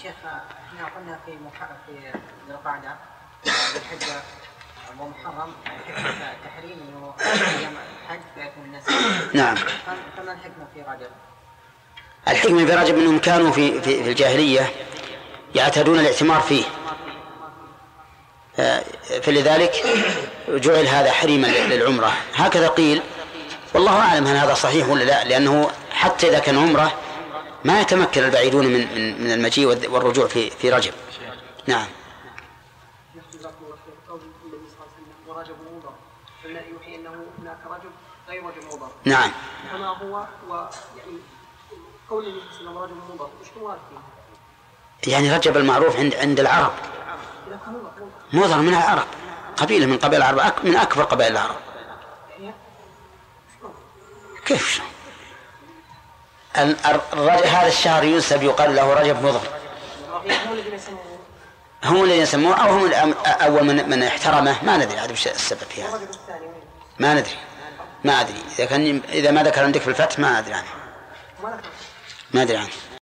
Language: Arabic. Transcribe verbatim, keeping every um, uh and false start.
شيخ احنا قلنا في محرم في ذي القعدة الحج ومحرم تحريم انه ايام الحج يكون الناس. نعم. فما الحكمة في رجب؟ الحكمة في رجب انهم كانوا في في, في الجاهلية يعتادون الاعتمار فيه، فلذلك جعل هذا حريما للعمرة، هكذا قيل، والله أعلم هل هذا صحيح ولا لا، لأنه حتى إذا كان عمرة ما يتمكن البعيدون من من المجيء والرجوع في في رجب. نعم. ورجب مضر، فالذي يوحي أنه هناك رجب غير رجب مضر. نعم. فما هو ويعني قول النبي صلى الله عليه وسلم رجب مضر وش مراد فيه؟ يعني رجب المعروف عند عند العرب، مضر من العرب، قبيلة من قبائل العرب، من أكبر قبائل العرب. كيف هذا الشهر ينسب يقال له رجب مضر؟ هم الذين يسموه أو هم أول من من احترمه، ما ندري عاد وش السبب في هذا، ما ندري ما أدري إذا كان إذا ما ذكر عندك في الفتح ما أدري عنه، ما أدري عنه.